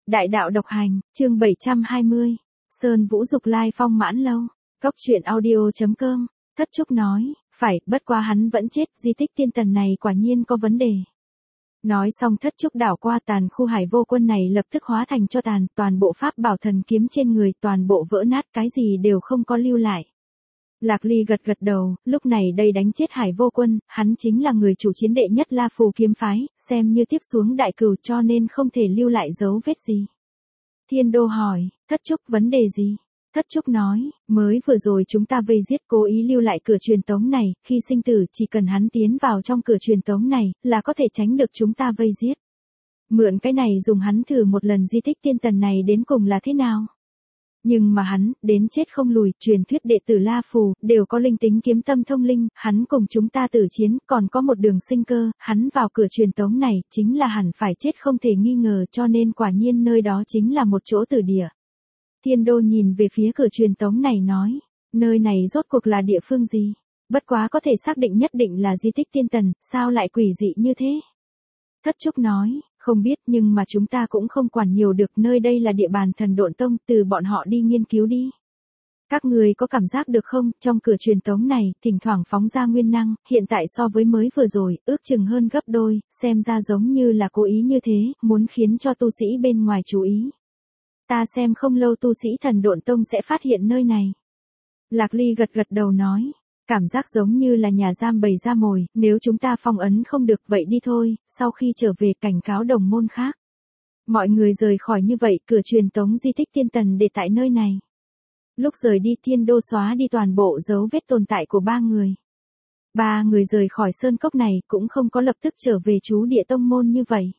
Đại đạo độc hành, chương 720. Sơn Vũ dục lai phong mãn lâu. Cốc truyện audio.com. Thất Trúc nói, phải, bất quá hắn vẫn chết, di tích tiên tần này quả nhiên có vấn đề. Nói xong Thất Trúc đảo qua tàn khu Hải Vô Quân này lập tức hóa thành cho tàn, toàn bộ pháp bảo thần kiếm trên người toàn bộ vỡ nát, cái gì đều không có lưu lại. Lạc Ly gật gật đầu, lúc này đây đánh chết Hải Vô Quân, hắn chính là người chủ chiến đệ nhất La Phù kiếm phái, xem như tiếp xuống đại cửu cho nên không thể lưu lại dấu vết gì. Thiên Đô hỏi, Thất Trúc vấn đề gì? Thất Trúc nói, mới vừa rồi chúng ta vây giết cố ý lưu lại cửa truyền tống này, khi sinh tử chỉ cần hắn tiến vào trong cửa truyền tống này, là có thể tránh được chúng ta vây giết. Mượn cái này dùng hắn thử một lần di tích tiên tần này đến cùng là thế nào? Nhưng mà hắn, đến chết không lùi, truyền thuyết đệ tử La Phù, đều có linh tính kiếm tâm thông linh, hắn cùng chúng ta tử chiến, còn có một đường sinh cơ, hắn vào cửa truyền tống này, chính là hẳn phải chết không thể nghi ngờ, cho nên quả nhiên nơi đó chính là một chỗ tử địa. Thiên Đô nhìn về phía cửa truyền tống này nói, nơi này rốt cuộc là địa phương gì? Bất quá có thể xác định nhất định là di tích tiên tần, sao lại quỷ dị như thế? Thất Trúc nói, không biết nhưng mà chúng ta cũng không quản nhiều được, nơi đây là địa bàn Thần Độn Tông, từ bọn họ đi nghiên cứu đi. Các người có cảm giác được không, trong cửa truyền tống này, thỉnh thoảng phóng ra nguyên năng, hiện tại so với mới vừa rồi, ước chừng hơn gấp đôi, xem ra giống như là cố ý như thế, muốn khiến cho tu sĩ bên ngoài chú ý. Ta xem không lâu tu sĩ Thần Độn Tông sẽ phát hiện nơi này. Lạc Ly gật gật đầu nói. Cảm giác giống như là nhà giam bầy ra mồi, nếu chúng ta phong ấn không được vậy đi thôi, sau khi trở về cảnh cáo đồng môn khác. Mọi người rời khỏi như vậy, cửa truyền tống di tích tiên tần để tại nơi này. Lúc rời đi Thiên Đô xóa đi toàn bộ dấu vết tồn tại của ba người. Ba người rời khỏi sơn cốc này cũng không có lập tức trở về trú địa tông môn như vậy.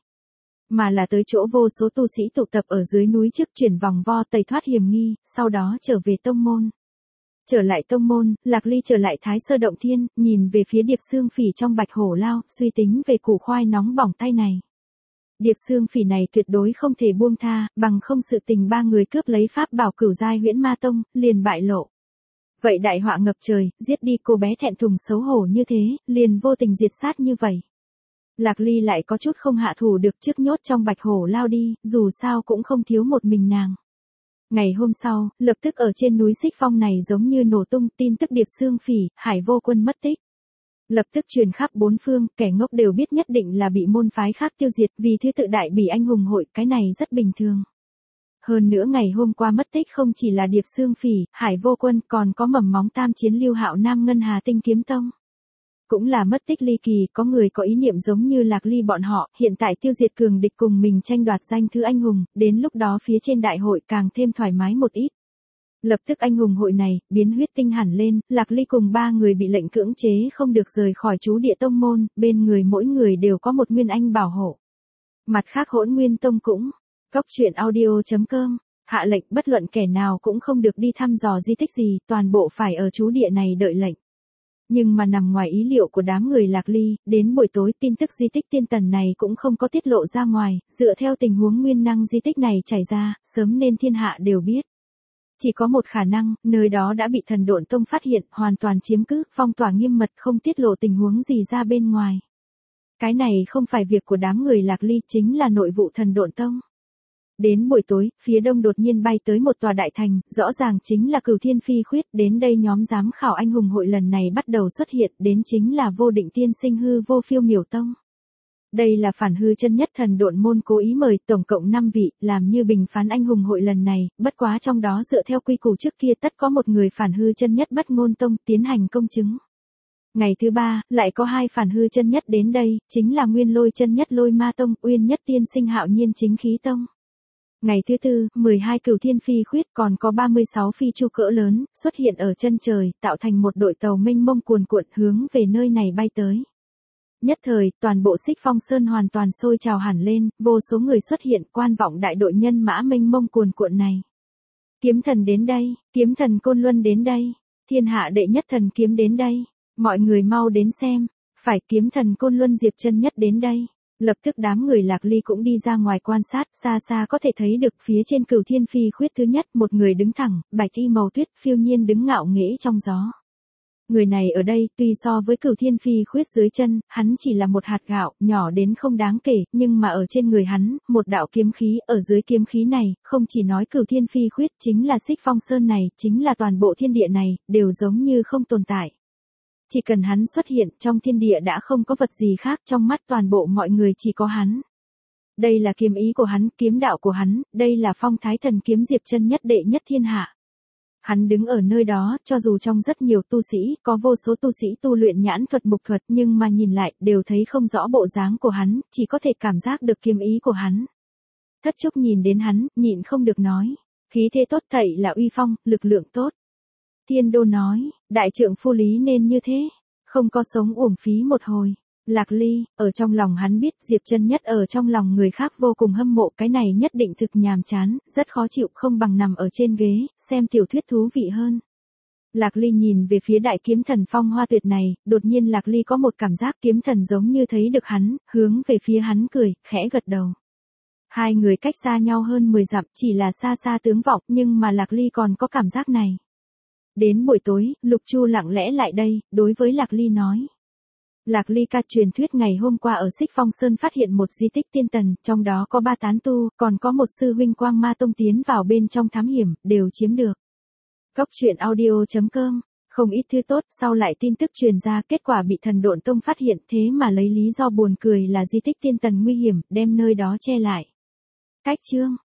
Mà là tới chỗ vô số tu sĩ tụ tập ở dưới núi trước chuyển vòng vo tẩy thoát hiểm nghi, sau đó trở về tông môn. Trở lại tông môn, Lạc Ly trở lại Thái Sơ Động Thiên, nhìn về phía Điệp Xương Phỉ trong Bạch Hổ Lao, suy tính về củ khoai nóng bỏng tay này. Điệp Xương Phỉ này tuyệt đối không thể buông tha, bằng không sự tình ba người cướp lấy pháp bảo Cửu giai Huyễn Ma Tông, liền bại lộ. Vậy đại họa ngập trời, giết đi cô bé thẹn thùng xấu hổ như thế, liền vô tình diệt sát như vậy. Lạc Ly lại có chút không hạ thủ được, trước nhốt trong Bạch Hổ Lao đi, dù sao cũng không thiếu một mình nàng. Ngày hôm sau, lập tức ở trên núi Xích Phong này giống như nổ tung, tin tức Điệp Xương Phỉ, Hải Vô Quân mất tích. Lập tức truyền khắp bốn phương, kẻ ngốc đều biết nhất định là bị môn phái khác tiêu diệt, vì thứ tự đại bỉ anh hùng hội, cái này rất bình thường. Hơn nữa ngày hôm qua mất tích không chỉ là Điệp Xương Phỉ, Hải Vô Quân, còn có mầm móng tam chiến Lưu Hạo Nam Ngân Hà Tinh Kiếm Tông. Cũng là mất tích ly kỳ, có người có ý niệm giống như Lạc Ly bọn họ, hiện tại tiêu diệt cường địch cùng mình tranh đoạt danh thứ anh hùng, đến lúc đó phía trên đại hội càng thêm thoải mái một ít. Lập tức anh hùng hội này, biến huyết tinh hẳn lên, Lạc Ly cùng ba người bị lệnh cưỡng chế không được rời khỏi trú địa tông môn, bên người mỗi người đều có một nguyên anh bảo hộ. Mặt khác Hỗn Nguyên Tông cũng, Cốc truyện audio.com, hạ lệnh bất luận kẻ nào cũng không được đi thăm dò di tích gì, toàn bộ phải ở trú địa này đợi lệnh. Nhưng mà nằm ngoài ý liệu của đám người Lạc Ly, đến buổi tối tin tức di tích tiên tần này cũng không có tiết lộ ra ngoài, dựa theo tình huống nguyên năng di tích này chảy ra, sớm nên thiên hạ đều biết. Chỉ có một khả năng, nơi đó đã bị Thần Độn Tông phát hiện, hoàn toàn chiếm cứ, phong tỏa nghiêm mật không tiết lộ tình huống gì ra bên ngoài. Cái này không phải việc của đám người Lạc Ly, chính là nội vụ Thần Độn Tông. Đến buổi tối, phía đông đột nhiên bay tới một tòa đại thành, rõ ràng chính là Cửu Thiên Phi Khuyết, đến đây nhóm giám khảo anh hùng hội lần này bắt đầu xuất hiện, đến chính là Vô Định Tiên Sinh Hư Vô Phiêu Miểu Tông. Đây là phản hư chân nhất Thần Độn môn cố ý mời, tổng cộng 5 vị, làm như bình phán anh hùng hội lần này, bất quá trong đó dựa theo quy củ trước kia tất có một người phản hư chân nhất Bất Ngôn Tông tiến hành công chứng. Ngày thứ ba, lại có 2 phản hư chân nhất đến đây, chính là Nguyên Lôi chân nhất Lôi Ma Tông, Uyên nhất Tiên Sinh Hạo Nhiên Chính Khí Tông. Ngày thứ tư, 12 Cửu Thiên Phi Khuyết còn có 36 phi chu cỡ lớn, xuất hiện ở chân trời, tạo thành một đội tàu mênh mông cuồn cuộn hướng về nơi này bay tới. Nhất thời, toàn bộ Xích Phong Sơn hoàn toàn sôi trào hẳn lên, vô số người xuất hiện, quan vọng đại đội nhân mã mênh mông cuồn cuộn này. Kiếm thần đến đây, kiếm thần Côn Luân đến đây, thiên hạ đệ nhất thần kiếm đến đây, mọi người mau đến xem, phải kiếm thần Côn Luân Diệp chân nhất đến đây. Lập tức đám người Lạc Ly cũng đi ra ngoài quan sát, xa xa có thể thấy được phía trên Cửu Thiên Phi Khuyết thứ nhất, một người đứng thẳng, bạch y màu tuyết phiêu nhiên đứng ngạo nghễ trong gió. Người này ở đây, tuy so với Cửu Thiên Phi Khuyết dưới chân, hắn chỉ là một hạt gạo, nhỏ đến không đáng kể, nhưng mà ở trên người hắn, một đạo kiếm khí, ở dưới kiếm khí này, không chỉ nói Cửu Thiên Phi Khuyết chính là Xích Phong Sơn này, chính là toàn bộ thiên địa này, đều giống như không tồn tại. Chỉ cần hắn xuất hiện, trong thiên địa đã không có vật gì khác, trong mắt toàn bộ mọi người chỉ có hắn. Đây là kiếm ý của hắn, kiếm đạo của hắn, đây là phong thái thần kiếm Diệp Chân nhất đệ nhất thiên hạ. Hắn đứng ở nơi đó, cho dù trong rất nhiều tu sĩ, có vô số tu sĩ tu luyện nhãn thuật mục thuật, nhưng mà nhìn lại, đều thấy không rõ bộ dáng của hắn, chỉ có thể cảm giác được kiếm ý của hắn. Thất Trúc nhìn đến hắn, nhịn không được nói, khí thế tốt thảy là uy phong, lực lượng tốt. Thiên Đô nói, đại trượng phu lý nên như thế, không có sống uổng phí một hồi. Lạc Ly, ở trong lòng hắn biết Diệp Chân nhất ở trong lòng người khác vô cùng hâm mộ, cái này nhất định thực nhàm chán, rất khó chịu, không bằng nằm ở trên ghế, xem tiểu thuyết thú vị hơn. Lạc Ly nhìn về phía đại kiếm thần Phong Hoa Tuyệt này, đột nhiên Lạc Ly có một cảm giác kiếm thần giống như thấy được hắn, hướng về phía hắn cười, khẽ gật đầu. Hai người cách xa nhau hơn 10 dặm, chỉ là xa xa tướng vọng, nhưng mà Lạc Ly còn có cảm giác này. Đến buổi tối, Lục Chu lặng lẽ lại đây, đối với Lạc Ly nói. Lạc Ly ca, truyền thuyết ngày hôm qua ở Xích Phong Sơn phát hiện một di tích tiên tần, trong đó có 3 tán tu, còn có một sư huynh Quang Ma Tông tiến vào bên trong thám hiểm, đều chiếm được. Cốc truyện audio.com, không ít thứ tốt, sau lại tin tức truyền ra, kết quả bị Thần Độn Tông phát hiện, thế mà lấy lý do buồn cười là di tích tiên tần nguy hiểm, đem nơi đó che lại. Cách chương